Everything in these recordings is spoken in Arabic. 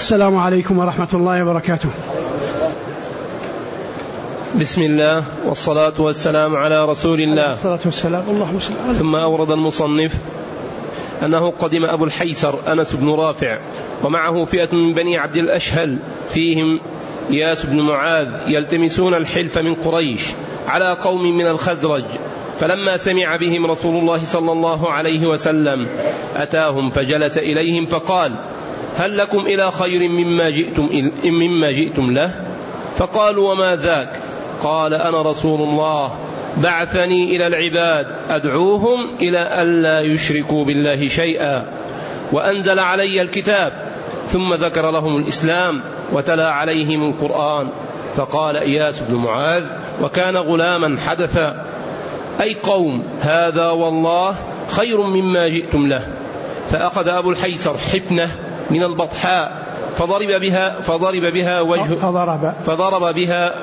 السلام عليكم ورحمة الله وبركاته. بسم الله والصلاة والسلام على رسول الله. ثم أورد المصنف أنه قدم أبو الحيسر أنس بن رافع ومعه فئة من بني عبد الأشهل فيهم إياس بن معاذ يلتمسون الحلف من قريش على قوم من الخزرج، فلما سمع بهم رسول الله صلى الله عليه وسلم أتاهم فجلس إليهم فقال: هل لكم إلى خير مما جئتم له؟ فقالوا: وما ذاك؟ قال: أنا رسول الله بعثني إلى العباد أدعوهم إلى ألا يشركوا بالله شيئا، وأنزل علي الكتاب. ثم ذكر لهم الإسلام وتلا عليهم القرآن. فقال إياس بن معاذ وكان غلاما حدثا: أي قوم، هذا والله خير مما جئتم له. فأخذ أبو الحيسر حفنة من البطحاء فضرب بها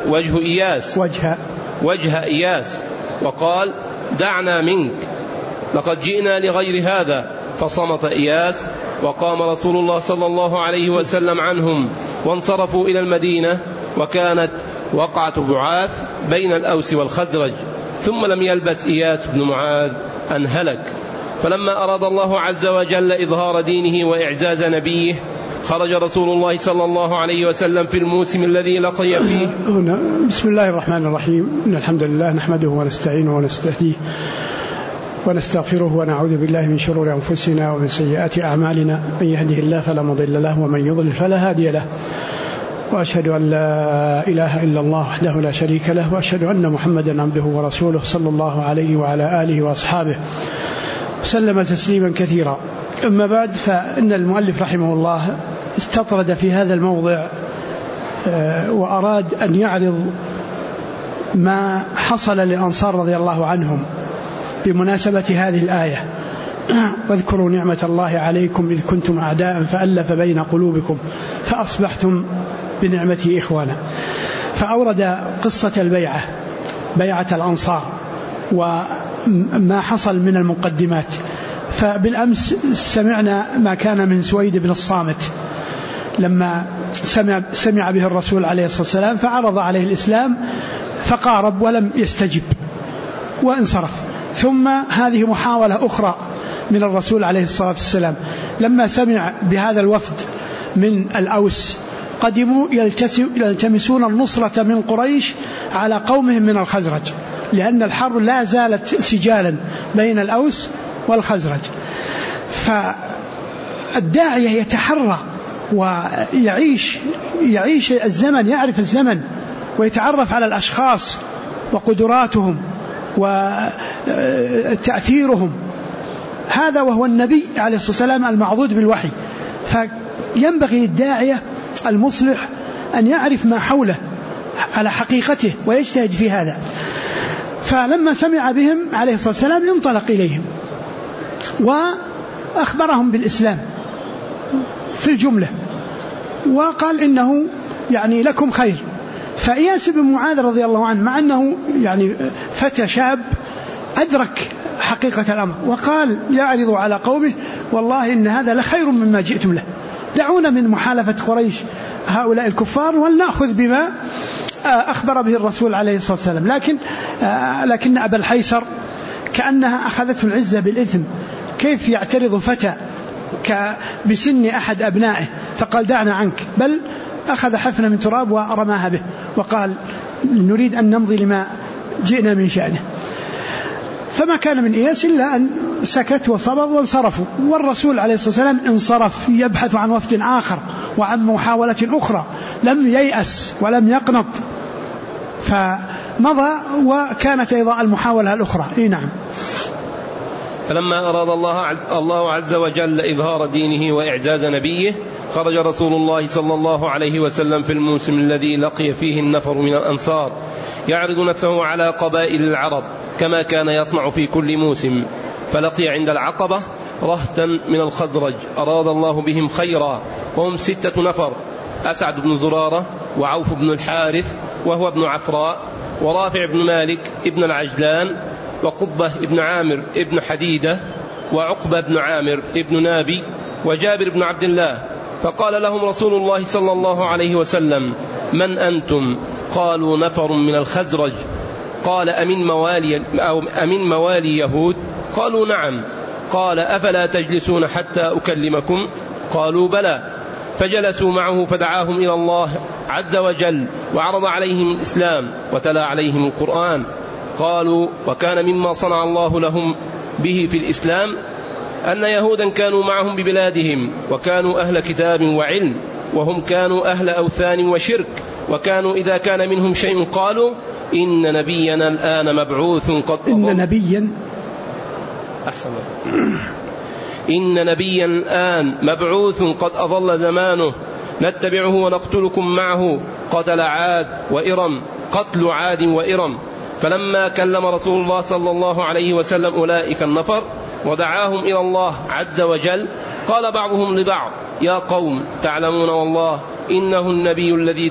وجه إياس وقال: دعنا منك، لقد جئنا لغير هذا. فصمت إياس، وقام رسول الله صلى الله عليه وسلم عنهم وانصرفوا إلى المدينة، وكانت وقعة بعاث بين الأوس والخزرج. ثم لم يلبث إياس بن معاذ أن هلك. فلما أراد الله عز وجل إظهار دينه وإعزاز نبيه خرج رسول الله صلى الله عليه وسلم في الموسم الذي لقي فيه. بسم الله الرحمن الرحيم. إن الحمد لله نحمده ونستعينه ونستهديه ونستغفره ونعوذ بالله من شرور أنفسنا ومن سيئات أعمالنا، من يهده الله فلا مضل له ومن يضلل فلا هادي له، وأشهد أن لا إله إلا الله وحده لا شريك له، وأشهد أن محمدا عبده ورسوله صلى الله عليه وعلى آله وأصحابه سلم تسليما كثيرا. أما بعد، فإن المؤلف رحمه الله استطرد في هذا الموضع وأراد أن يعرض ما حصل للأنصار رضي الله عنهم بمناسبة هذه الآية: واذكروا نعمة الله عليكم إذ كنتم أعداء فألف بين قلوبكم فأصبحتم بنعمته إخوانا. فأورد قصة البيعة، بيعة الأنصار، وما حصل من المقدمات. فبالأمس سمعنا ما كان من سويد بن الصامت لما سمع به الرسول عليه الصلاة والسلام، فعرض عليه الإسلام فقارب ولم يستجب وانصرف. ثم هذه محاولة أخرى من الرسول عليه الصلاة والسلام لما سمع بهذا الوفد من الأوس، قدموا يلتمسون النصرة من قريش على قومهم من الخزرج، لأن الحرب لا زالت سجالا بين الأوس والخزرج. فالداعية يتحرى ويعيش الزمن، يعرف الزمن ويتعرف على الأشخاص وقدراتهم وتأثيرهم، هذا وهو النبي عليه الصلاة والسلام المعضود بالوحي. فينبغي للداعية المصلح أن يعرف ما حوله على حقيقته ويجتهد في هذا. فلما سمع بهم عليه الصلاة والسلام انطلق إليهم وأخبرهم بالإسلام في الجملة، وقال إنه يعني لكم خير. فإياس بن معاذ رضي الله عنه مع أنه يعني فتى شاب أدرك حقيقة الأمر، وقال يعرض على قومه: والله إن هذا لخير مما جئتم له، دعونا من محالفة قريش هؤلاء الكفار ولنأخذ بما أخبر به الرسول عليه الصلاة والسلام. لكن أبا الحيسر كأنها أخذته العزة بالإثم، كيف يعترض فتى بسن أحد أبنائه؟ فقال: دعنا عنك. بل أخذ حفنة من تراب ورماها به وقال: نريد أن نمضي لما جئنا من شأنه. فما كان من إياس إلا أن سكت وصبر وانصرفوا، والرسول عليه الصلاة والسلام انصرف يبحث عن وفد آخر وعن محاولة أخرى، لم ييأس ولم يقنط، فمضى وكانت أيضا المحاولة الأخرى. نعم. فلما أراد الله عز وجل إظهار دينه وإعزاز نبيه خرج رسول الله صلى الله عليه وسلم في الموسم الذي لقي فيه النفر من الأنصار يعرض نفسه على قبائل العرب كما كان يصنع في كل موسم. فلقي عند العقبة رهتا من الخزرج أراد الله بهم خيرا، وهم 6 نفر: أسعد بن زرارة، وعوف بن الحارث وهو ابن عفراء، ورافع بن مالك ابن العجلان، وقبة ابن عامر ابن حديدة، وعقبة بن عامر ابن نابي، وجابر بن عبد الله. فقال لهم رسول الله صلى الله عليه وسلم: من أنتم؟ قالوا: نفر من الخزرج. قال: أمن موالي يهود؟ قالوا: نعم. قال: أفلا تجلسون حتى أكلمكم؟ قالوا: بلى. فجلسوا معه فدعاهم إلى الله عز وجل وعرض عليهم الإسلام وتلا عليهم القرآن. قالوا: وكان مما صنع الله لهم به في الإسلام أن يهودا كانوا معهم ببلادهم، وكانوا أهل كتاب وعلم، وهم كانوا أهل أوثان وشرك، وكانوا إذا كان منهم شيء قالوا: إن نبينا الآن مبعوث قد إن نبيا الآن مبعوث قد أضل زمانه، نتبعه ونقتلكم معه قتل عاد وإرم. فلما كلم رسول الله صلى الله عليه وسلم أولئك النفر ودعاهم إلى الله عز وجل، قال بعضهم لبعض: يا قوم، تعلمون والله إنه النبي الذي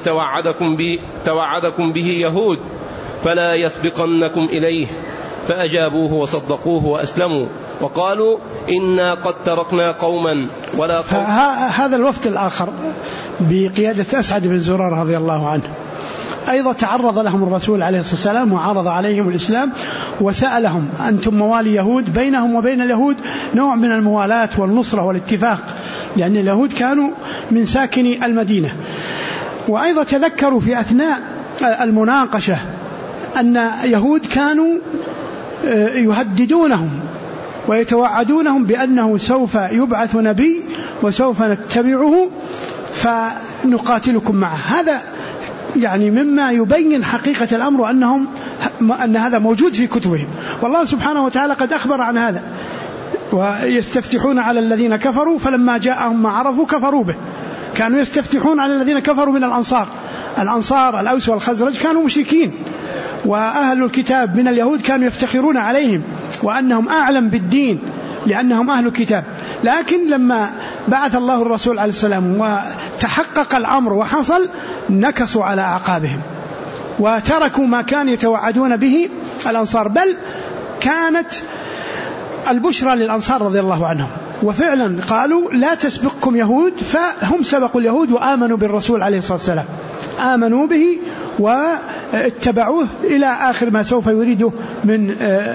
توعدكم به يهود، فلا يسبقنكم إليه. فأجابوه وصدقوه وأسلموا وقالوا: إنا قد تركنا قوما ولا قوم. هذا الوفد الآخر بقيادة أسعد بن زرار رضي الله عنه أيضا تعرض لهم الرسول عليه الصلاة والسلام وعرض عليهم الإسلام وسألهم: أنتم موالي يهود؟ بينهم وبين اليهود نوع من الموالاة والنصرة والاتفاق، لأن اليهود كانوا من ساكني المدينة. وأيضا تذكروا في أثناء المناقشة أن يهود كانوا يهددونهم ويتوعدونهم بأنه سوف يبعث نبي وسوف نتبعه فنقاتلكم معه. هذا يعني مما يبين حقيقة الأمر أن هذا موجود في كتبهم، والله سبحانه وتعالى قد أخبر عن هذا: ويستفتحون على الذين كفروا فلما جاءهم ما عرفوا كفروا به. كانوا يستفتحون على الذين كفروا من الأنصار الأوس والخزرج كانوا مشركين، وأهل الكتاب من اليهود كانوا يفتخرون عليهم وأنهم أعلم بالدين لأنهم أهل الكتاب. لكن لما بعث الله الرسول عليه السلام وتحقق الأمر وحصل، نكصوا على أعقابهم وتركوا ما كان يتوعدون به الأنصار، بل كانت البشرى للأنصار رضي الله عنهم. وفعلا قالوا: لا تسبقكم يهود، فهم سبقوا اليهود وآمنوا بالرسول عليه الصلاة والسلام، آمنوا به واتبعوه إلى آخر ما سوف يريده من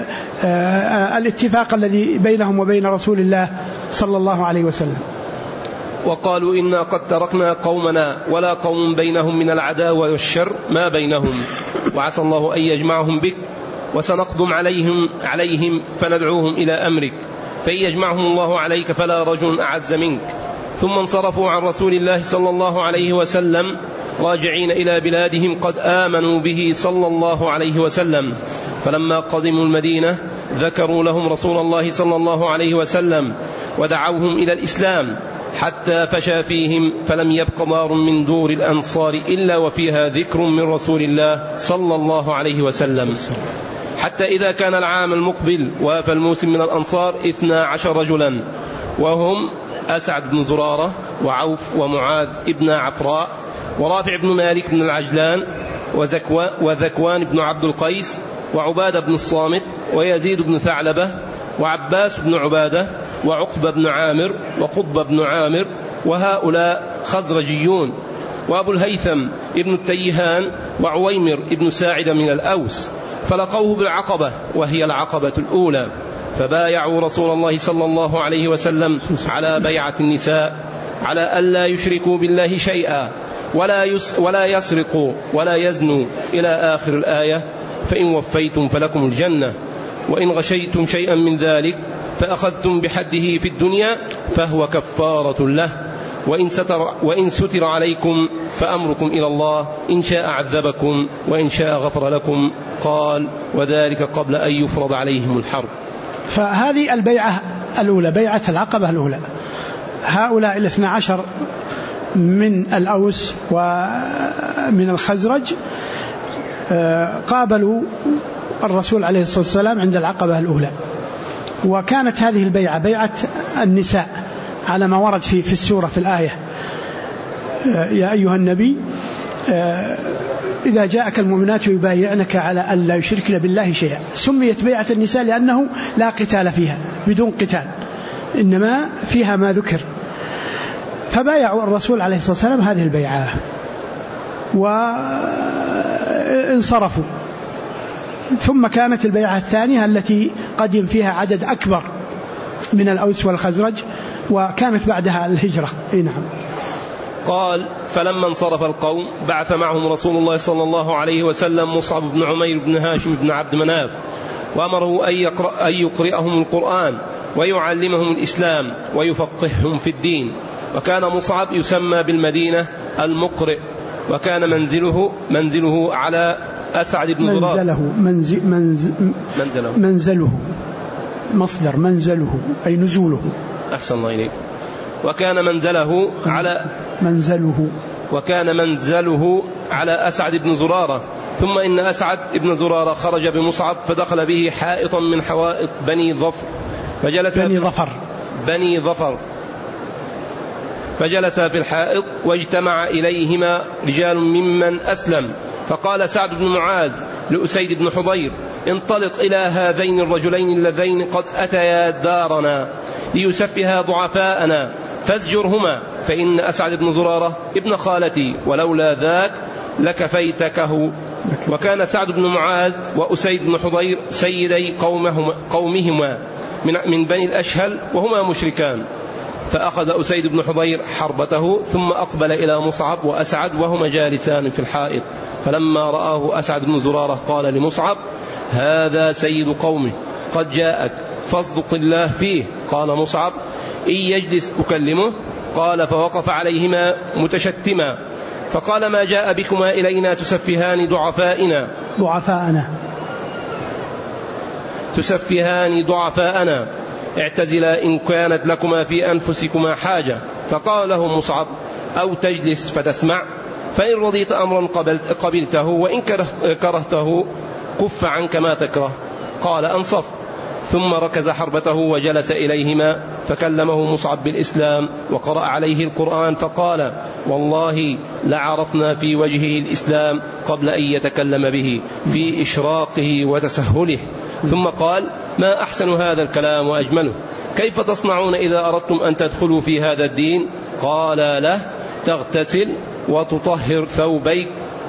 الاتفاق الذي بينهم وبين رسول الله صلى الله عليه وسلم. وقالوا: إنا قد تركنا قومنا ولا قوم بينهم من العداوة والشر ما بينهم، وعسى الله أن يجمعهم بك، وسنقدم عليهم فندعوهم إلى أمرك، فإن يجمعهم الله عليك فلا رجل أعز منك. ثم انصرفوا عن رسول الله صلى الله عليه وسلم راجعين إلى بلادهم قد آمنوا به صلى الله عليه وسلم. فلما قدموا المدينة ذكروا لهم رسول الله صلى الله عليه وسلم ودعوهم إلى الإسلام حتى فشى فيهم، فلم يبق دار من دور الأنصار إلا وفيها ذكر من رسول الله صلى الله عليه وسلم. حتى إذا كان العام المقبل وافى الموسم من الأنصار 12 رجلا، وهم أسعد بن زرارة وعوف ومعاذ ابن عفراء ورافع بن مالك بن العجلان وذكوان بن عبد القيس وعبادة بن الصامت ويزيد بن ثعلبة وعباس بن عبادة وعقبة بن عامر وقطب بن عامر، وهؤلاء خزرجيون، وأبو الهيثم ابن التيهان وعويمر ابن ساعدة من الأوس. فلقوه بالعقبة وهي العقبة الأولى، فبايعوا رسول الله صلى الله عليه وسلم على بيعة النساء، على ألا يشركوا بالله شيئا ولا يسرقوا ولا يزنوا إلى آخر الآية. فإن وفيتم فلكم الجنة، وإن غشيتم شيئا من ذلك فأخذتم بحده في الدنيا فهو كفارة له، وإن ستر عليكم فأمركم إلى الله، إن شاء عذبكم وإن شاء غفر لكم. قال: وذلك قبل أن يفرض عليهم الحرب. فهذه البيعة الأولى، بيعة العقبة الأولى، هؤلاء 12 من الأوس ومن الخزرج قابلوا الرسول عليه الصلاة والسلام عند العقبة الأولى. وكانت هذه البيعة بيعة النساء على ما ورد في السورة في الآية: يا أيها النبي إذا جاءك المؤمنات يبايعنك على ألا يشركن بالله شيئا. سميت بيعة النساء لأنه لا قتال فيها، بدون قتال، إنما فيها ما ذكر. فبايعوا الرسول عليه الصلاة والسلام هذه البيعة وانصرفوا. ثم كانت البيعة الثانية التي قدم فيها عدد أكبر من الأوس والخزرج، وكانت بعدها الهجرة. نعم. قال: فلما انصرف القوم بعث معهم رسول الله صلى الله عليه وسلم مصعب بن عمير بن هاشم بن عبد مناف، وأمره أن يقرئهم القرآن ويعلمهم الإسلام ويفقههم في الدين. وكان مصعب يسمى بالمدينة المقرئ، وكان منزله على أسعد بن ضرار. منزله مصدر منزله أي نزوله. أحسن الله إليك. وكان منزله على أسعد بن زرارة. ثم إن أسعد بن زرارة خرج بمصعب فدخل به حائطا من حوائط بني ظفر فجلس في الحائط، واجتمع إليهما رجال ممن أسلم. فقال سعد بن معاذ لأسيد بن حضير: انطلق إلى هذين الرجلين اللذين قد أتيا دارنا ليسفها ضعفاءنا فازجرهما، فإن أسعد بن زرارة ابن خالتي، ولولا ذاك لكفيتكه. وكان سعد بن معاذ وأسيد بن حضير سيدي قومهما من بني الأشهل، وهما مشركان. فأخذ أسيد بن حضير حربته، ثم أقبل إلى مصعب وأسعد وهما جالسان في الحائط. فلما رآه أسعد بن زرارة قال لمصعب: هذا سيد قومه قد جاءك فاصدق الله فيه. قال مصعب: إن يجلس أكلمه. قال: فوقف عليهما متشتما فقال: ما جاء بكما إلينا تسفهان ضعفاءنا اعتزلا إن كانت لكما في أنفسكما حاجة. فقال له مصعب: أو تجلس فتسمع، فإن رضيت أمرا قبلته، وإن كرهته كف عنك ما تكره. قال: أنصفت. ثم ركز حربته وجلس إليهما، فكلمه مصعب بالإسلام وقرأ عليه القرآن، فقال: والله لعرفنا في وجهه الإسلام قبل أن يتكلم به في إشراقه وتسهله. ثم قال: ما أحسن هذا الكلام وأجمله، كيف تصنعون إذا أردتم أن تدخلوا في هذا الدين؟ قال له: تغتسل وتطهر ثوبيك.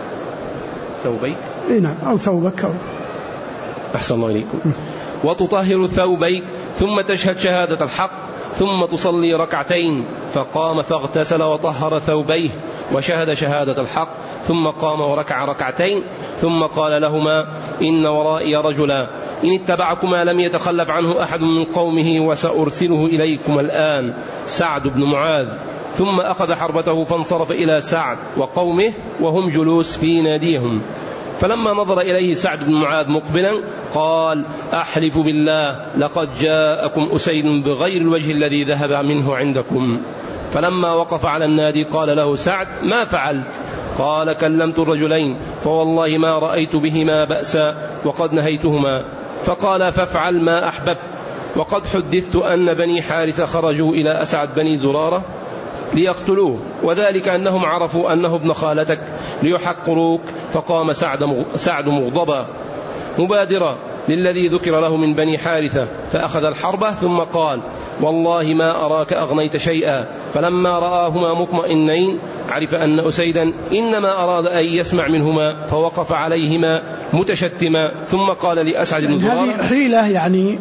نعم، أو ثوبك. أحسن الله إليكم. وتطهر ثوبيك، ثم تشهد شهادة الحق، ثم تصلي ركعتين. فقام فاغتسل وطهر ثوبيه وشهد شهادة الحق، ثم قام وركع ركعتين. ثم قال لهما: إن ورائي رجلا إن اتبعكما لم يتخلف عنه أحد من قومه، وسأرسله إليكم الآن، سعد بن معاذ. ثم أخذ حربته فانصرف إلى سعد وقومه وهم جلوس في ناديهم. فلما نظر إليه سعد بن معاذ مقبلا قال: أحلف بالله لقد جاءكم أسيد بغير الوجه الذي ذهب منه عندكم. فلما وقف على النادي قال له سعد: ما فعلت؟ قال: كلمت الرجلين فوالله ما رأيت بهما بأسا وقد نهيتهما. فقال: فافعل ما أحببت. وقد حدثت أن بني حارثة خرجوا إلى أسعد بني زرارة ليقتلوه، وذلك أنهم عرفوا أنه ابن خالتك ليحقروك. فقام سعد مغضبا مبادرا للذي ذكر له من بني حارثة، فأخذ الحربة، ثم قال: والله ما أراك أغنيت شيئا. فلما رآهما مطمئنين عرف أن أسيدا إنما أراد أن يسمع منهما، فوقف عليهما متشتما، ثم قال لأسعد بن زرارة: هذه حيلة يعني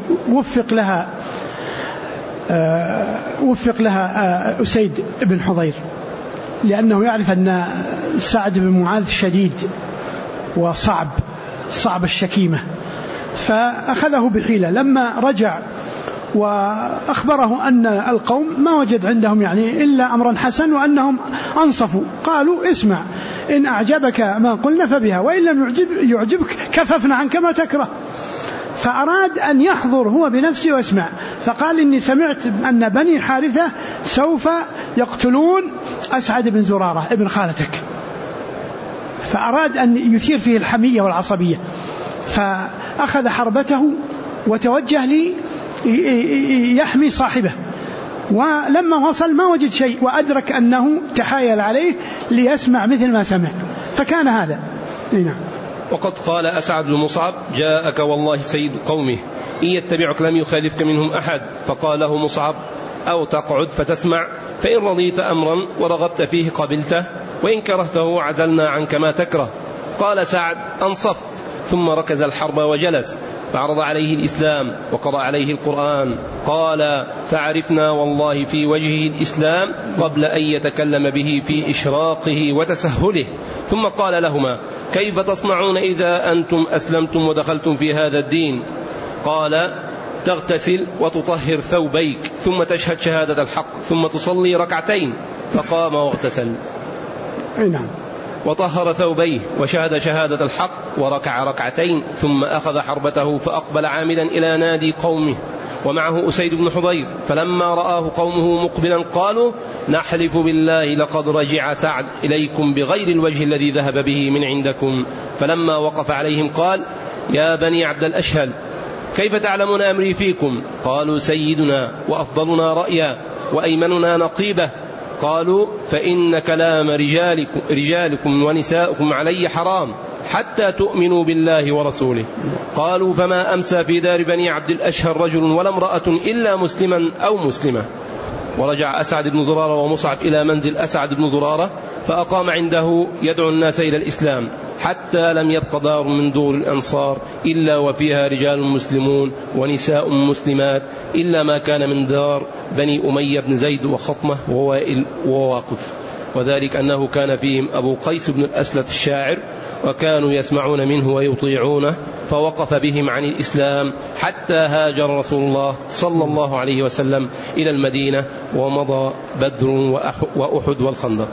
وفق لها أسيد بن حضير، لأنه يعرف أن سعد بن معاذ شديد وصعب الشكيمة، فأخذه بحيلة. لما رجع وأخبره أن القوم ما وجد عندهم يعني إلا أمرا حسن، وأنهم أنصفوا. قالوا: اسمع، إن أعجبك ما قلنا فبها، وإن لم يعجبك كففنا عنك ما تكره. فأراد أن يحضر هو بنفسه ويسمع، فقال: إني سمعت أن بني حارثة سوف يقتلون أسعد بن زرارة ابن خالتك. فأراد أن يثير فيه الحمية والعصبية، فأخذ حربته وتوجه يحمي صاحبه. ولما وصل ما وجد شيء، وأدرك أنه تحايل عليه ليسمع مثل ما سمع، فكان هذا. نعم. وقد قال أسعد بن مصعب: جاءك والله سيد قومه إن يتبعك لم يخالفك منهم أحد. فقال له مصعب: أو تقعد فتسمع، فإن رضيت أمرا ورغبت فيه قبلته، وإن كرهته عزلنا عنك ما تكره. قال سعد: أنصفت. ثم ركز الحرب وجلس، فعرض عليه الإسلام وقرأ عليه القرآن. قال: فعرفنا والله في وجهه الإسلام قبل أن يتكلم به في إشراقه وتسهله. ثم قال لهما: كيف تصنعون إذا أنتم أسلمتم ودخلتم في هذا الدين؟ قال: تغتسل وتطهر ثوبيك، ثم تشهد شهادة الحق، ثم تصلي ركعتين. فقام واغتسل وطهر ثوبيه وشهد شهادة الحق وركع ركعتين، ثم أخذ حربته فأقبل عامدا إلى نادي قومه ومعه أسيد بن حضير. فلما رآه قومه مقبلا قالوا: نحلف بالله لقد رجع سعد إليكم بغير الوجه الذي ذهب به من عندكم. فلما وقف عليهم قال: يا بني عبد الأشهل، كيف تعلمون أمري فيكم؟ قالوا: سيدنا وأفضلنا رأيا وأيمننا نقيبة. قالوا: فإن كلام رجالكم ونساؤكم علي حرام حتى تؤمنوا بالله ورسوله. قالوا: فما أمسى في دار بني عبد الأشهر رجل ولا امرأة إلا مسلما أو مسلمة. ورجع أسعد بن زرارة ومصعب إلى منزل أسعد بن زرارة، فأقام عنده يدعو الناس إلى الإسلام، حتى لم يبق دار من دور الأنصار إلا وفيها رجال مسلمون ونساء مسلمات، إلا ما كان من دار بني أمية بن زيد وخطمة ووائل وواقف، وذلك أنه كان فيهم أبو قيس بن الأسلة الشاعر، وكانوا يسمعون منه ويطيعونه، فوقف بهم عن الإسلام حتى هاجر رسول الله صلى الله عليه وسلم إلى المدينة، ومضى بدر وأحد والخندق.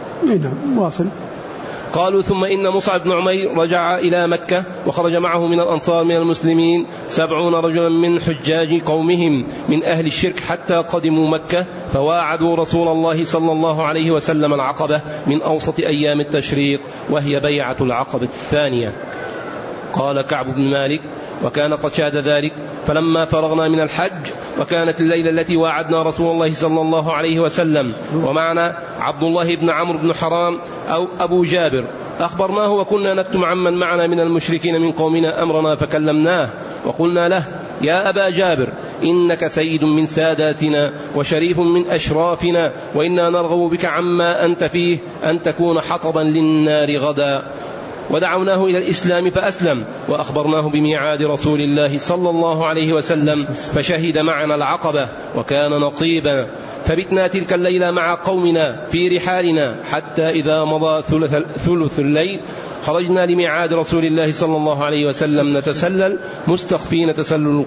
واصل. قالوا: ثم إن مصعب بن عمير رجع إلى مكة، وخرج معه من الأنصار من المسلمين 70 رجلا من حجاج قومهم من أهل الشرك، حتى قدموا مكة فواعدوا رسول الله صلى الله عليه وسلم العقبة من أوسط أيام التشريق، وهي بيعة العقبة الثانية. قال كعب بن مالك: وكان قد شهد ذلك. فلما فرغنا من الحج وكانت الليلة التي واعدنا رسول الله صلى الله عليه وسلم ومعنا عبد الله بن عمرو بن حرام أو أبو جابر، أخبرناه وكنا نكتم عمن معنا من المشركين من قومنا أمرنا، فكلمناه وقلنا له: يا أبا جابر، إنك سيد من ساداتنا وشريف من أشرافنا، وإنا نرغب بك عما أنت فيه أن تكون حطبا للنار غدا. ودعوناه إلى الإسلام فأسلم، وأخبرناه بميعاد رسول الله صلى الله عليه وسلم، فشهد معنا العقبة وكان نقيبا. فبتنا تلك الليلة مع قومنا في رحالنا، حتى إذا مضى ثلث الليل خرجنا لميعاد رسول الله صلى الله عليه وسلم نتسلل مستخفين تسلل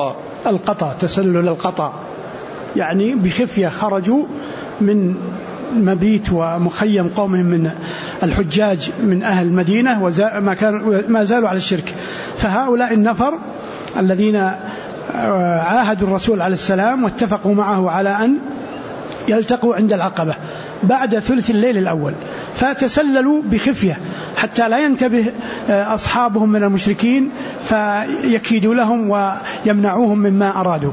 تسلل القطع، يعني بخفية خرجوا من مبيت ومخيم قومهم من الحجاج من أهل المدينة ما زالوا على الشرك. فهؤلاء النفر الذين عاهدوا الرسول عليه السلام واتفقوا معه على أن يلتقوا عند العقبة بعد ثلث الليل الأول، فتسللوا بخفية حتى لا ينتبه أصحابهم من المشركين فيكيدوا لهم ويمنعوهم مما أرادوا.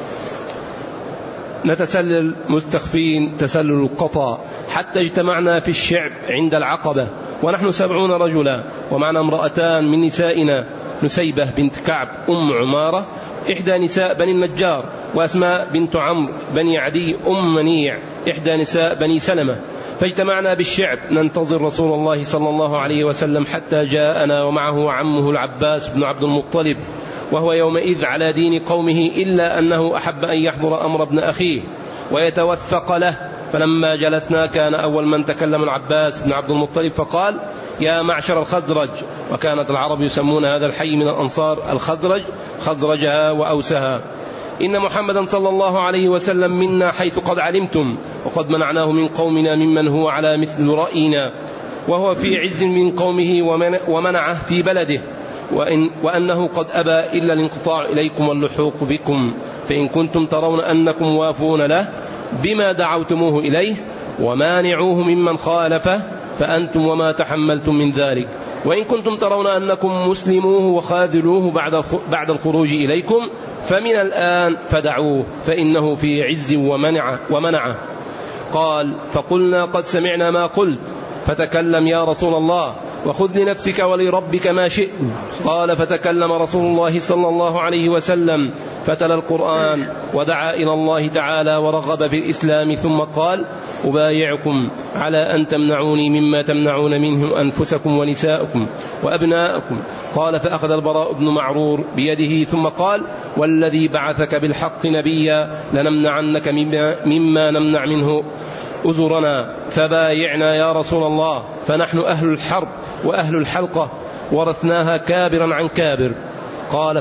نتسلل مستخفين تسلل القطا، حتى اجتمعنا في الشعب عند العقبة ونحن 70 رجلا، ومعنا امرأتان من نسائنا، نسيبة بنت كعب أم عمارة إحدى نساء بني النجار، وأسماء بنت عمرو بني عدي أم منيع إحدى نساء بني سلمة. فاجتمعنا بالشعب ننتظر رسول الله صلى الله عليه وسلم حتى جاءنا، ومعه عمه العباس بن عبد المطلب، وهو يومئذ على دين قومه، إلا أنه أحب أن يحضر أمر ابن أخيه ويتوثق له. فلما جلسنا كان أول من تكلم العباس بن عبد المطلب فقال: يا معشر الخزرج، وكانت العرب يسمون هذا الحي من الأنصار الخزرج، خزرجها وأوسها، إن محمدا صلى الله عليه وسلم منا حيث قد علمتم، وقد منعناه من قومنا ممن هو على مثل رأينا، وهو في عز من قومه ومنعه في بلده، وأنه قد أبى إلا الانقطاع إليكم واللحوق بكم، فإن كنتم ترون أنكم وافون له بما دعوتموه إليه ومانعوه ممن خالفه فأنتم وما تحملتم من ذلك، وإن كنتم ترون أنكم مسلموه وخاذلوه بعد الخروج إليكم فمن الآن فدعوه، فإنه في عز ومنعه. قال: فقلنا: قد سمعنا ما قلت، فتكلم يا رسول الله، وخذ لنفسك ولربك ما شئت. قال فتكلم رسول الله صلى الله عليه وسلم فتلا القرآن ودعا إلى الله تعالى ورغب في الإسلام، ثم قال: أبايعكم على أن تمنعوني مما تمنعون منه أنفسكم ونساءكم وأبناءكم. قال فأخذ البراء بن معرور بيده ثم قال: والذي بعثك بالحق نبيا لنمنعنك مما نمنع منه أزرنا، فبايعنا يا رسول الله، فنحن أهل الحرب وأهل الحلقة ورثناها كابرا عن كابر. قال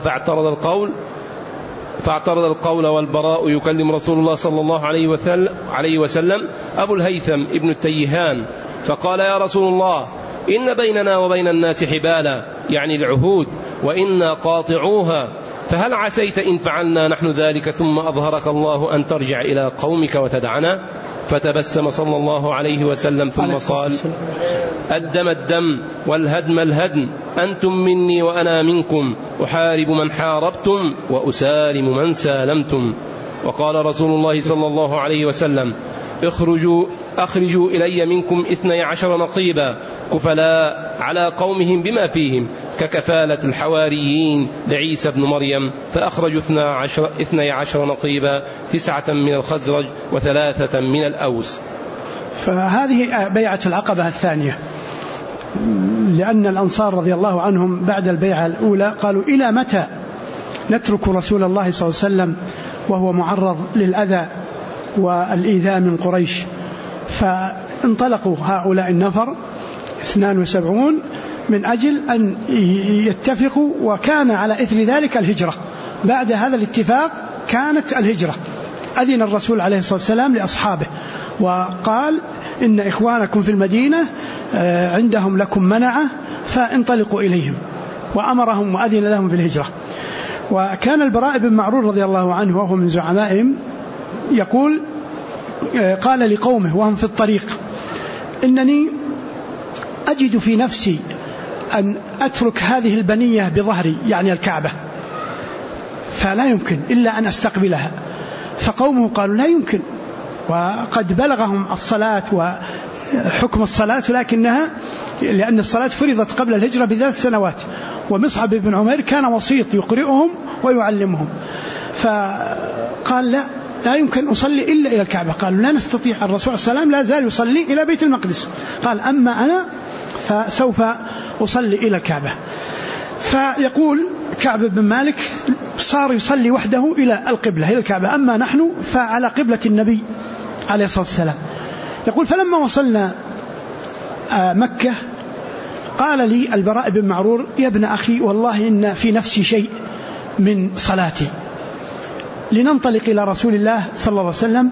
فاعترض القول والبراء يكلم رسول الله صلى الله عليه وسلم أبو الهيثم ابن التيهان، فقال: يا رسول الله، إن بيننا وبين الناس حبالا، يعني العهود، وإنا قاطعوها، فهل عسيت إن فعلنا نحن ذلك ثم أظهرك الله أن ترجع إلى قومك وتدعنا؟ فتبسم صلى الله عليه وسلم ثم قال: الدم الدم والهدم الهدم، أنتم مني وأنا منكم، أحارب من حاربتم وأسالم من سالمتم. وقال رسول الله صلى الله عليه وسلم: أخرجوا إلي منكم 12 نقيبا كفلاء على قومهم بما فيهم، ككفالة الحواريين لعيسى بن مريم، فأخرجوا 12 نقيبا، 9 من الخزرج و3 من الأوس. فهذه بيعة العقبة الثانية، لأن الأنصار رضي الله عنهم بعد البيعة الأولى قالوا: إلى متى نترك رسول الله صلى الله عليه وسلم وهو معرض للأذى والإيذاء من قريش؟ فانطلقوا هؤلاء النفر 72 من أجل أن يتفقوا، وكان على إثر ذلك الهجرة. بعد هذا الاتفاق كانت الهجرة. أذن الرسول عليه الصلاة والسلام لأصحابه وقال: إن إخوانكم في المدينة عندهم لكم منعة فانطلقوا إليهم، وأمرهم وأذن لهم في الهجرة. وكان البراء بن معرور رضي الله عنه وهو من زعمائهم يقول: قال لقومه وهم في الطريق: إنني أجد في نفسي أن أترك هذه البنية بظهري، يعني الكعبة، فلا يمكن إلا أن أستقبلها. فقومه قالوا: لا يمكن، وقد بلغهم الصلاة وحكم الصلاة، لكنها لأن الصلاة فرضت قبل الهجرة ب3 سنوات، ومصعب بن عمير كان وسيط يقرئهم ويعلمهم. فقال: لا يمكن أصلي إلا إلى الكعبة. قالوا: لا نستطيع، الرسول صلى الله عليه وسلم لا زال يصلي إلى بيت المقدس. قال: أما أنا فسوف أصلي إلى الكعبة. فيقول كعب بن مالك: صار يصلي وحده إلى القبلة إلى الكعبة، أما نحن فعلى قبلة النبي عليه الصلاة والسلام. يقول: فلما وصلنا مكة قال لي البراء بن معرور: يا ابن أخي، والله إن في نفسي شيء من صلاتي، لننطلق إلى رسول الله صلى الله عليه وسلم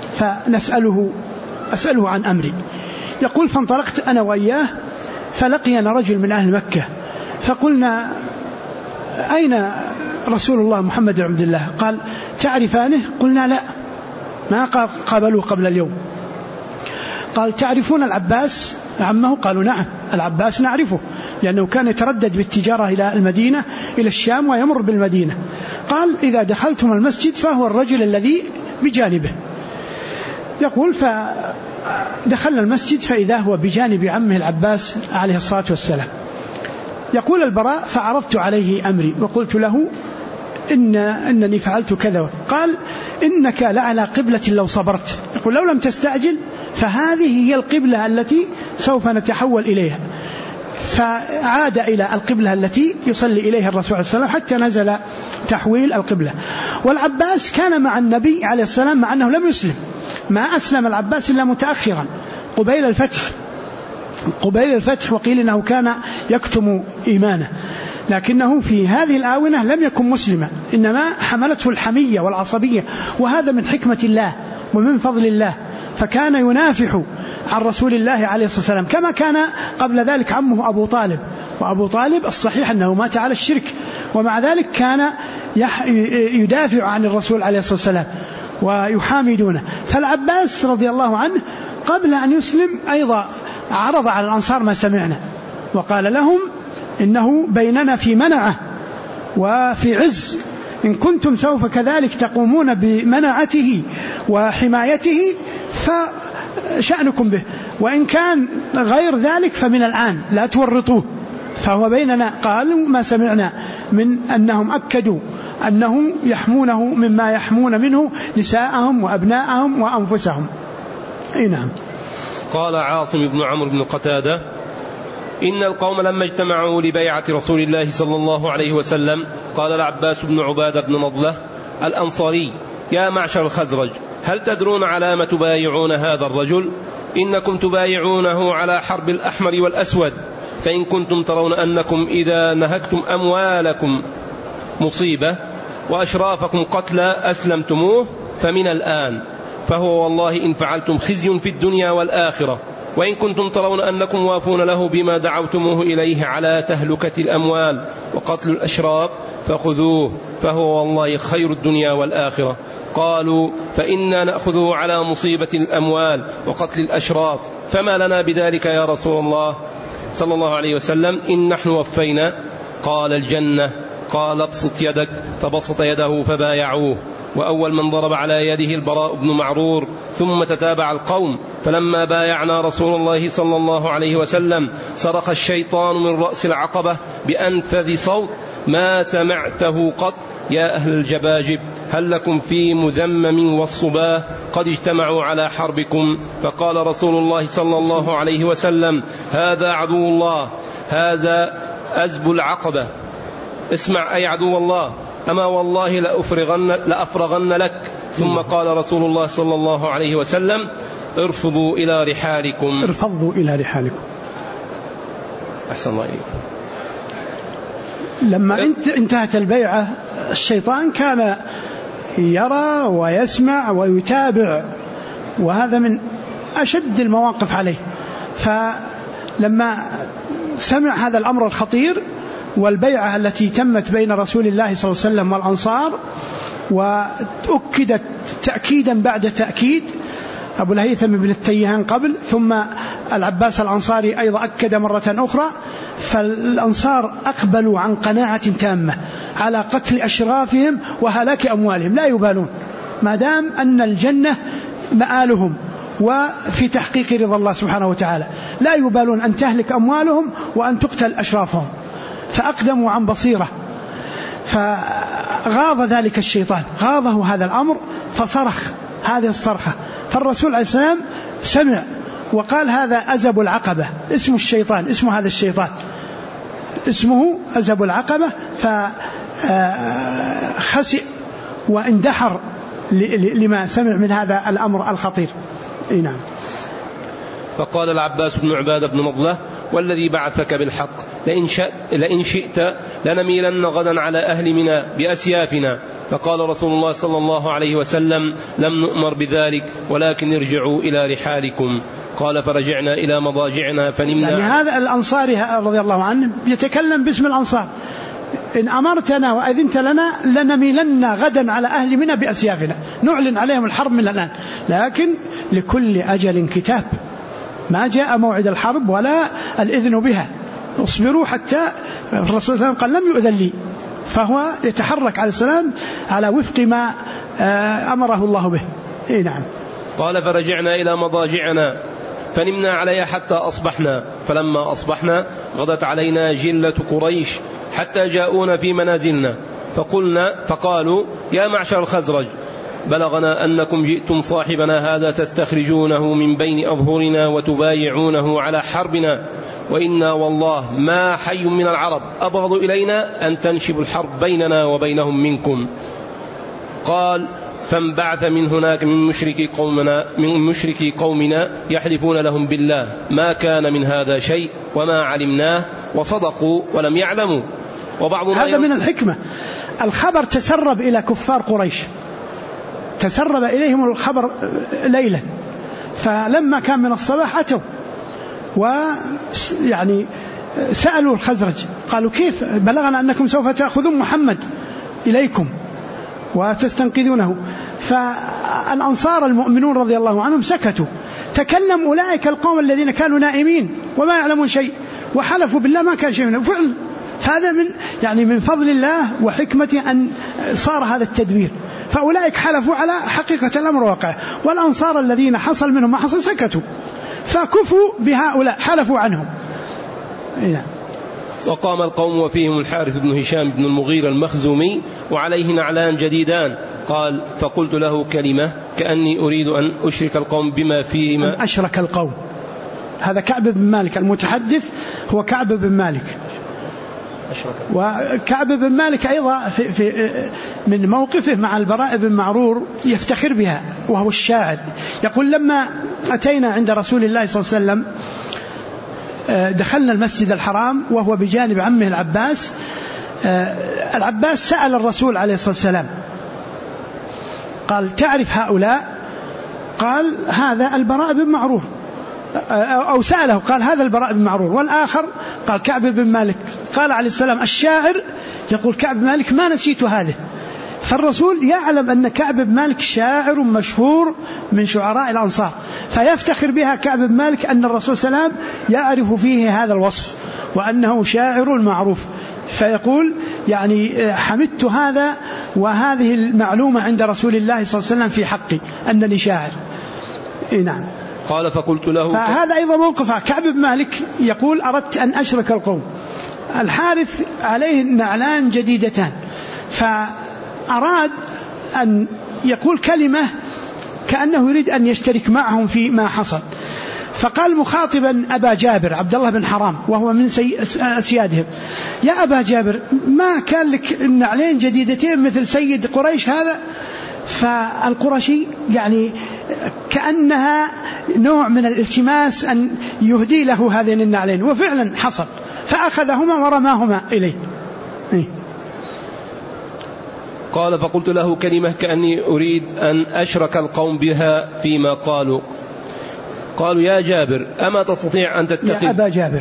أسأله عن أمري. يقول: فانطلقت أنا وإياه، فلقينا رجل من أهل مكة، فقلنا: أين رسول الله محمد عبد الله؟ قال: تعرفانه؟ قلنا: لا، ما قابلوه قبل اليوم. قال: تعرفون العباس عمه؟ قالوا: نعم، العباس نعرفه، لأنه كان يتردد بالتجارة إلى المدينة إلى الشام ويمر بالمدينة. قال: إذا دخلتم المسجد فهو الرجل الذي بجانبه. يقول: فدخلنا المسجد فإذا هو بجانب عمه العباس عليه الصلاة والسلام. يقول البراء: فعرضت عليه أمري وقلت له إنني فعلت كذا. قال: إنك لعلى قبلة لو صبرت. يقول: لو لم تستعجل فهذه هي القبلة التي سوف نتحول إليها. فعاد إلى القبلة التي يصلي إليها الرسول عليه السلام حتى نزل تحويل القبلة. والعباس كان مع النبي عليه السلام، مع أنه لم يسلم، ما أسلم العباس إلا متأخرا قبيل الفتح، وقيل إنه كان يكتم إيمانه، لكنه في هذه الآونة لم يكن مسلما، إنما حملته الحمية والعصبية، وهذا من حكمة الله ومن فضل الله. فكان ينافح عن رسول الله عليه الصلاة والسلام، كما كان قبل ذلك عمه أبو طالب. وأبو طالب الصحيح أنه مات على الشرك، ومع ذلك كان يدافع عن الرسول عليه الصلاة والسلام ويحامي دونه. فالعباس رضي الله عنه قبل أن يسلم أيضا عرض على الأنصار ما سمعنا، وقال لهم: إنه بيننا في منعة وفي عز، إن كنتم سوف كذلك تقومون بمنعته وحمايته شأنكم به، وإن كان غير ذلك فمن الآن لا تورطوه. فهو بيننا. قال ما سمعنا من أنهم أكدوا أنهم يحمونه مما يحمون منه نساءهم وأبناءهم وأنفسهم. نعم. قال عاصم بن عمرو بن قتادة: إن القوم لما اجتمعوا لبيعة رسول الله صلى الله عليه وسلم قال العباس بن عبادة بن نضلة الأنصاري: يا معشر الخزرج، هل تدرون على ما تبايعون هذا الرجل؟ إنكم تبايعونه على حرب الأحمر والأسود، فإن كنتم ترون أنكم إذا نهكتم أموالكم مصيبة وأشرافكم قتلى أسلمتموه فمن الآن، فهو والله إن فعلتم خزي في الدنيا والآخرة. وإن كنتم ترون أنكم وافون له بما دعوتموه إليه على تهلكة الأموال وقتل الأشراف فخذوه، فهو والله خير الدنيا والآخرة. قالوا: فإنا نأخذه على مصيبة الأموال وقتل الأشراف، فما لنا بذلك يا رسول الله صلى الله عليه وسلم إن نحن وفينا؟ قال: الجنة. قال: ابسط يدك، فبسط يده فبايعوه. وأول من ضرب على يده البراء بن معرور، ثم تتابع القوم. فلما بايعنا رسول الله صلى الله عليه وسلم صرخ الشيطان من رأس العقبة بأنفذ صوت ما سمعته قط: يا أهل الجباجب، هل لكم في مذمم والصباه قد اجتمعوا على حربكم؟ فقال رسول الله صلى الله عليه وسلم: هذا عدو الله، هذا أزب العقبة، اسمع أي عدو الله، أما والله لأفرغن لك. ثم قال رسول الله صلى الله عليه وسلم: ارفضوا إلى رحالكم. ارفضوا إلى رحالكم. أحسن الله إليكم. لما انتهت البيعة الشيطان كان يرى ويسمع ويتابع، وهذا من أشد المواقف عليه. فلما سمع هذا الأمر الخطير والبيعة التي تمت بين رسول الله صلى الله عليه وسلم والأنصار، وأكدت تأكيدا بعد تأكيد، أبو الهيثم بن التيهان قبل، ثم العباس الأنصاري أيضا أكد مرة أخرى، فالأنصار أقبلوا عن قناعة تامة على قتل أشرافهم وهلاك أموالهم، لا يبالون ما دام أن الجنة مآلهم وفي تحقيق رضا الله سبحانه وتعالى، لا يبالون أن تهلك أموالهم وأن تقتل أشرافهم. فأقدموا عن بصيرة، فغاض ذلك الشيطان، غاضه هذا الأمر فصرخ هذه الصرخة. فالرسول عليه السلام سمع وقال: هذا أزب العقبة، اسم الشيطان، اسم هذا الشيطان اسمه أزب العقبة. فخسئ واندحر لما سمع من هذا الأمر الخطير. نعم. فقال العباس بن عبادة بن نضلة: والذي بعثك بالحق لئن شئت لنميلن غدا على أهل منى بأسيافنا. فقال رسول الله صلى الله عليه وسلم: لم نؤمر بذلك، ولكن ارجعوا إلى رحالكم. قال: فرجعنا إلى مضاجعنا فنمنا. يعني هذا الأنصاري رضي الله عنه يتكلم باسم الأنصار: إن أمرتنا وأذنت لنا لنميلن غدا على أهل منى بأسيافنا، نعلن عليهم الحرب من الآن، لكن لكل أجل كتاب، ما جاء موعد الحرب ولا الإذن بها، اصبروا حتى. الرسول صلى الله عليه وسلم قال: لم يؤذن لي، فهو يتحرك عليه السلام على وفق ما أمره الله به. نعم. قال: فرجعنا إلى مضاجعنا فنمنا عليها حتى أصبحنا، فلما أصبحنا غدت علينا جلة قريش حتى جاءونا في منازلنا، فقالوا: يا معشر الخزرج، بلغنا أنكم جئتم صاحبنا هذا تستخرجونه من بين أظهرنا وتبايعونه على حربنا، وإنا والله ما حي من العرب أبغض إلينا أن تنشب الحرب بيننا وبينهم منكم. قال: فانبعث من هناك من مشركي قومنا يحلفون لهم بالله ما كان من هذا شيء وما علمناه، وصدقوا ولم يعلموا. هذا من الحكمة. الخبر تسرب إلى كفار قريش، تسرب إليهم الخبر ليلا، فلما كان من الصباح أتوا ويعني سألوا الخزرج، قالوا: كيف بلغنا أنكم سوف تأخذون محمد إليكم وتستنقذونه؟ فالأنصار المؤمنون رضي الله عنهم سكتوا. تكلم أولئك القوم الذين كانوا نائمين وما يعلمون شيء، وحلفوا بالله ما كان شيء منه فعل. فهذا من فضل الله وحكمته أن صار هذا التدبير. فأولئك حلفوا على حقيقة الأمر واقع، والأنصار الذين حصل منهم ما حصل سكتوا، فكفوا بهؤلاء حلفوا عنهم. وقام القوم وفيهم الحارث بن هشام بن المغيرة المخزومي وعليه نعلان جديدان. قال فقلت له كلمة كأني أريد أن أشرك القوم بما فيهما. أن أشرك القوم، هذا كعب بن مالك المتحدث، هو كعب بن مالك. وكعب بن مالك أيضا في من موقفه مع البراء بن معرور يفتخر بها، وهو الشاعر. يقول لما أتينا عند رسول الله صلى الله عليه وسلم دخلنا المسجد الحرام وهو بجانب عمه العباس. العباس سأل الرسول عليه الصلاة والسلام قال تعرف هؤلاء؟ قال هذا البراء بن معرور، أو سأله قال هذا البراء بن معرور، والآخر قال كعب بن مالك. قال عليه السلام الشاعر يقول كعب بن مالك ما نسيت هذه. فالرسول يعلم أن كعب بن مالك شاعر مشهور من شعراء الأنصار، فيفتخر بها كعب بن مالك أن الرسول صلى الله عليه وسلم يعرف فيه هذا الوصف وأنه شاعر معروف. فيقول يعني حمدت هذا وهذه المعلومة عند رسول الله صلى الله عليه وسلم في حقي أنني شاعر. نعم. قال فقلت له، فهذا أيضا موقفها. كعب بن مالك يقول أردت أن أشرك القوم. الحارث عليه نعلان جديدتان، فأراد أن يقول كلمة كأنه يريد أن يشترك معهم في ما حصل، فقال مخاطبا أبا جابر عبد الله بن حرام وهو من أسيادهم: يا أبا جابر ما كان لك النعلين جديدتين مثل سيد قريش هذا؟ فالقرشي يعني كأنها نوع من الالتماس أن يهدي له هذين النعلين، وفعلا حصل، فأخذهما ورماهما إليه. قال فقلت له كلمة كأني أريد أن أشرك القوم بها فيما قالوا. قالوا يا جابر أما تستطيع أن تتخذ، يا أبا جابر،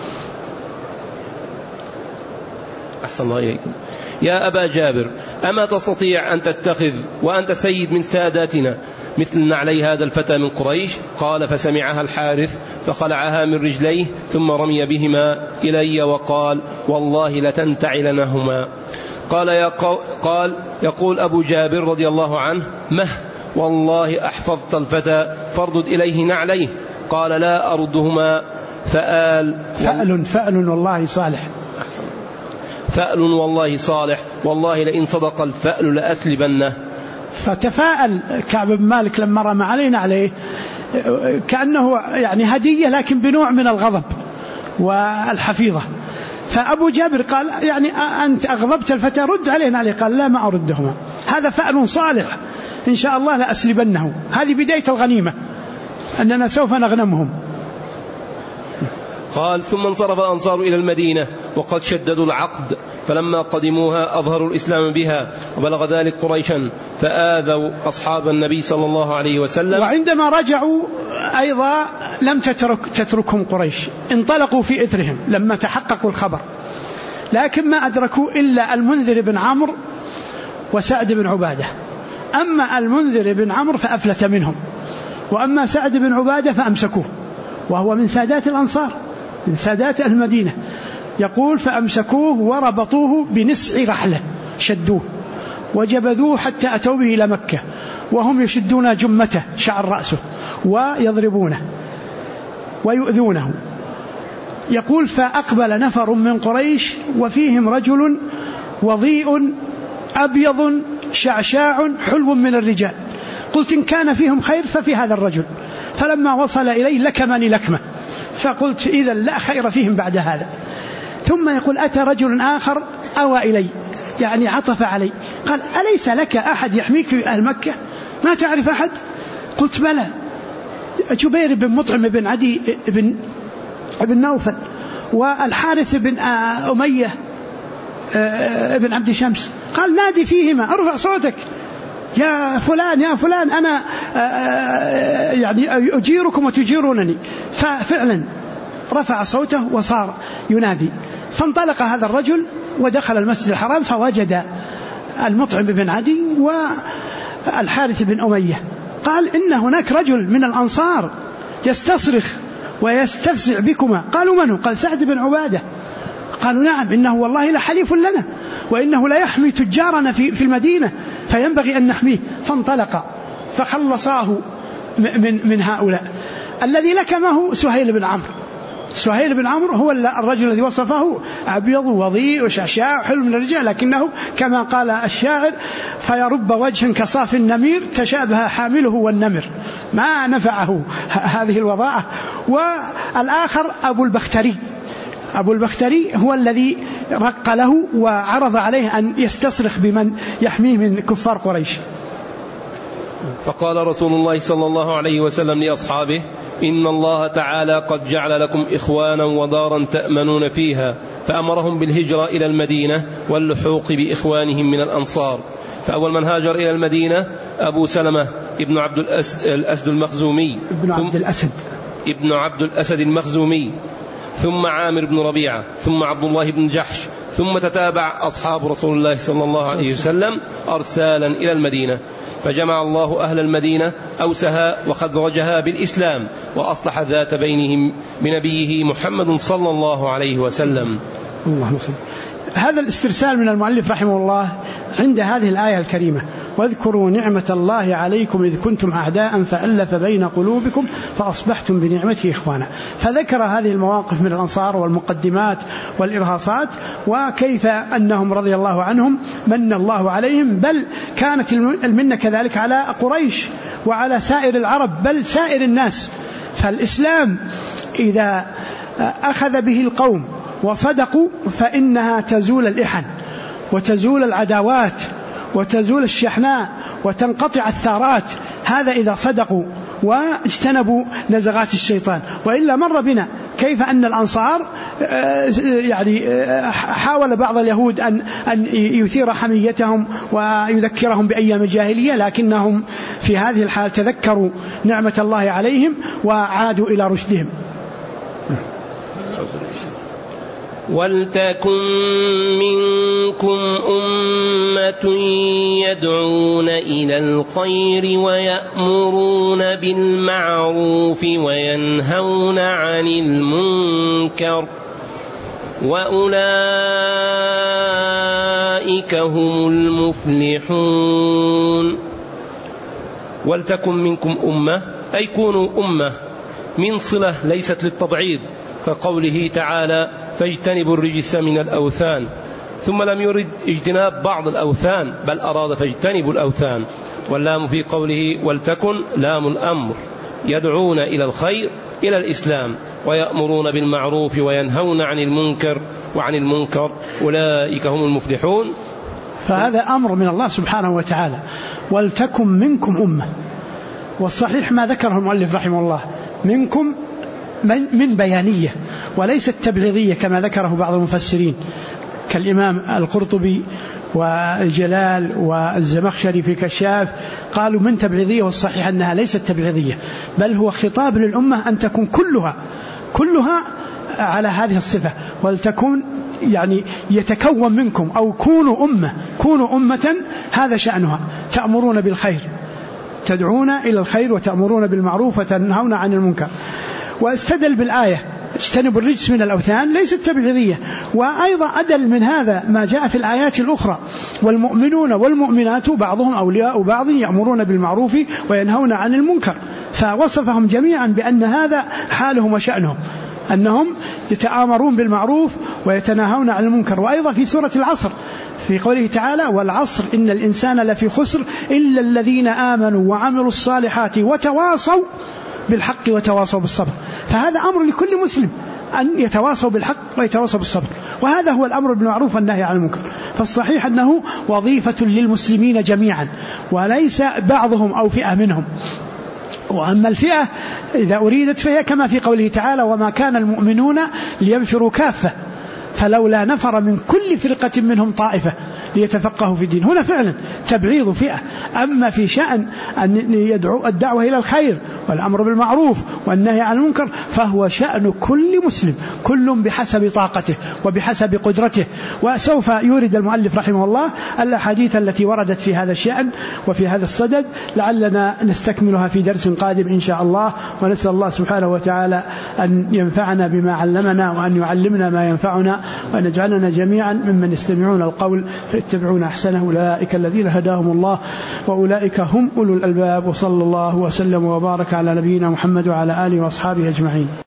أحسن الله إليكم، يا أبا جابر أما تستطيع أن تتخذ وأنت سيد من ساداتنا مثل نعلي هذا الفتى من قريش؟ قال فسمعها الحارث فخلعها من رجليه ثم رمي بهما إلي وقال والله لتنتعلنهما. قال يقول أبو جابر رضي الله عنه مه والله أحفظت الفتى فاردد إليه نعليه. قال لا أردهما فأل والله صالح. أحسن. فأل والله صالح، والله لئن صدق الفأل لأسلبنه. فتفاءل كعب بن مالك لما رمى علينا عليه كأنه يعني هدية لكن بنوع من الغضب والحفيظة. فأبو جابر قال يعني أنت أغضبت الفتى رد علينا عليه. قال لا ما أردهما، هذا فأل صالح إن شاء الله لأسلبنه. هذه بداية الغنيمة أننا سوف نغنمهم. قال ثم انصرف الأنصار إلى المدينة وقد شددوا العقد، فلما قدموها أظهروا الإسلام بها وبلغ ذلك قريشا فآذوا أصحاب النبي صلى الله عليه وسلم. وعندما رجعوا أيضا لم تتركهم قريش، انطلقوا في إثرهم لما تحققوا الخبر، لكن ما أدركوا إلا المنذر بن عمرو وسعد بن عبادة. أما المنذر بن عمرو فأفلت منهم، وأما سعد بن عبادة فأمسكوه، وهو من سادات الأنصار من سادات المدينة. يقول فأمسكوه وربطوه بنسع رحلة، شدوه وجبذوه حتى أتوا به إلى مكة وهم يشدون جمته شعر رأسه ويضربونه ويؤذونه. يقول فأقبل نفر من قريش وفيهم رجل وضيء أبيض شعشاع حلو من الرجال. قلت إن كان فيهم خير ففي هذا الرجل. فلما وصل إليه لكمني لكمة، فقلت إذا لا خير فيهم بعد هذا. ثم يقول أتى رجل آخر أوى إلي، يعني عطف علي، قال أليس لك أحد يحميك في أهل مكة؟ ما تعرف أحد؟ قلت بلى، جبير بن مطعم بن عدي بن نوفل والحارث بن أمية بن عبد شمس. قال نادي فيهما، ارفع صوتك يا فلان يا فلان، أنا يعني أجيركم وتجيرونني. ففعلا رفع صوته وصار ينادي. فانطلق هذا الرجل ودخل المسجد الحرام فوجد المطعم بن عدي والحارث بن أمية. قال إن هناك رجل من الأنصار يستصرخ ويستفزع بكما. قالوا من هو؟ قال سعد بن عبادة. قالوا نعم إنه والله لحليف لنا. وإنه لا يحمي تجارنا في المدينة فينبغي أن نحميه. فانطلق فخلصاه من هؤلاء. الذي لكمه سهيل بن عمرو. سهيل بن عمرو هو الرجل الذي وصفه أبيض وضيء وشعشاع وحلو من الرجال، لكنه كما قال الشاعر: فيرب وجه كصاف النمير تشابه حامله والنمر. ما نفعه هذه الوضاءة. والآخر أبو البختري هو الذي رق له وعرض عليه أن يستصرخ بمن يحميه من كفار قريش. فقال رسول الله صلى الله عليه وسلم لأصحابه: إن الله تعالى قد جعل لكم إخوانا ودارا تأمنون فيها، فأمرهم بالهجرة إلى المدينة واللحوق بإخوانهم من الأنصار. فأول من هاجر إلى المدينة أبو سلمة ابن عبد الأسد المخزومي ابن عبد الأسد المخزومي، ثم عامر بن ربيعة، ثم عبد الله بن جحش، ثم تتابع أصحاب رسول الله صلى الله عليه وسلم أرسالا إلى المدينة. فجمع الله أهل المدينة أوسها وخزرجها بالإسلام، وأصلح ذات بينهم بنبيه محمد صلى الله عليه وسلم. اللهم صل. هذا الاسترسال من المؤلف رحمه الله عند هذه الآية الكريمة: واذكروا نعمة الله عليكم إذ كنتم أعداء فألف بين قلوبكم فأصبحتم بنعمته إخوانا. فذكر هذه المواقف من الأنصار والمقدمات والإرهاصات، وكيف أنهم رضي الله عنهم من الله عليهم، بل كانت المنة كذلك على قريش وعلى سائر العرب بل سائر الناس. فالإسلام إذا أخذ به القوم وصدقوا فإنها تزول الإحن وتزول العداوات وتزول الشحناء وتنقطع الثارات. هذا إذا صدقوا واجتنبوا نزغات الشيطان. وإلا مر بنا كيف أن الأنصار حاول بعض اليهود أن يثير حميتهم ويذكرهم بأيام الجاهلية، لكنهم في هذه الحال تذكروا نعمة الله عليهم وعادوا إلى رشدهم. ولتكن منكم أمة يدعون إلى الخير ويأمرون بالمعروف وينهون عن المنكر وأولئك هم المفلحون. ولتكن منكم أمة أي كونوا أمة، من صلة ليست للتبعيض، كقوله تعالى: فاجتنبوا الرجس من الأوثان، ثم لم يرد اجتناب بعض الأوثان بل أراد فاجتنبوا الأوثان. واللام في قوله ولتكن لام الأمر، يدعون إلى الخير إلى الإسلام، ويأمرون بالمعروف وينهون عن المنكر وعن المنكر أولئك هم المفلحون. فهذا أمر من الله سبحانه وتعالى: ولتكن منكم أمة. والصحيح ما ذكره المؤلف رحمه الله: منكم من بيانية وليست تبعيضية كما ذكره بعض المفسرين كالإمام القرطبي والجلال والزمخشري في كشاف، قالوا من تبعيضية، والصحيح أنها ليست تبعيضية، بل هو خطاب للأمة أن تكون كلها على هذه الصفة. ولتكن يتكون منكم أو كونوا أمة، هذا شأنها، تأمرون بالخير، تدعون إلى الخير وتأمرون بالمعروف وتنهون عن المنكر. واستدل بالآية اجتنبوا الرجس من الأوثان ليست تبعيضية. وأيضا أدل من هذا ما جاء في الآيات الأخرى: والمؤمنون والمؤمنات بعضهم أولياء بعض يأمرون بالمعروف وينهون عن المنكر. فوصفهم جميعا بأن هذا حالهم وشأنهم، أنهم يتآمرون بالمعروف ويتناهون عن المنكر. وأيضا في سورة العصر في قوله تعالى: والعصر إن الإنسان لفي خسر إلا الذين آمنوا وعملوا الصالحات وتواصوا بالحق وتواصوا بالصبر. فهذا أمر لكل مسلم أن يتواصوا بالحق ويتواصوا بالصبر، وهذا هو الأمر بالمعروف والنهي عن المنكر. فالصحيح أنه وظيفة للمسلمين جميعا وليس بعضهم أو فئة منهم. وأما الفئة إذا أريدت فهي كما في قوله تعالى: وما كان المؤمنون لينفروا كافة فلولا نفر من كل فرقة منهم طائفة ليتفقهوا في الدين. هنا فعلا تبعيض فئة. أما في شأن أن يدعو الدعوة إلى الخير والأمر بالمعروف والنهي عن المنكر فهو شأن كل مسلم، كل بحسب طاقته وبحسب قدرته. وسوف يورد المؤلف رحمه الله الأحاديث التي وردت في هذا الشأن وفي هذا الصدد، لعلنا نستكملها في درس قادم إن شاء الله. ونسأل الله سبحانه وتعالى أن ينفعنا بما علمنا وأن يعلمنا ما ينفعنا وأن يجعلنا جميعا ممن يستمعون القول فيتبعون أحسنه، أولئك الذين هداهم الله وأولئك هم أولو الألباب. وصلى الله وسلم وبارك على نبينا محمد وعلى آله وأصحابه أجمعين.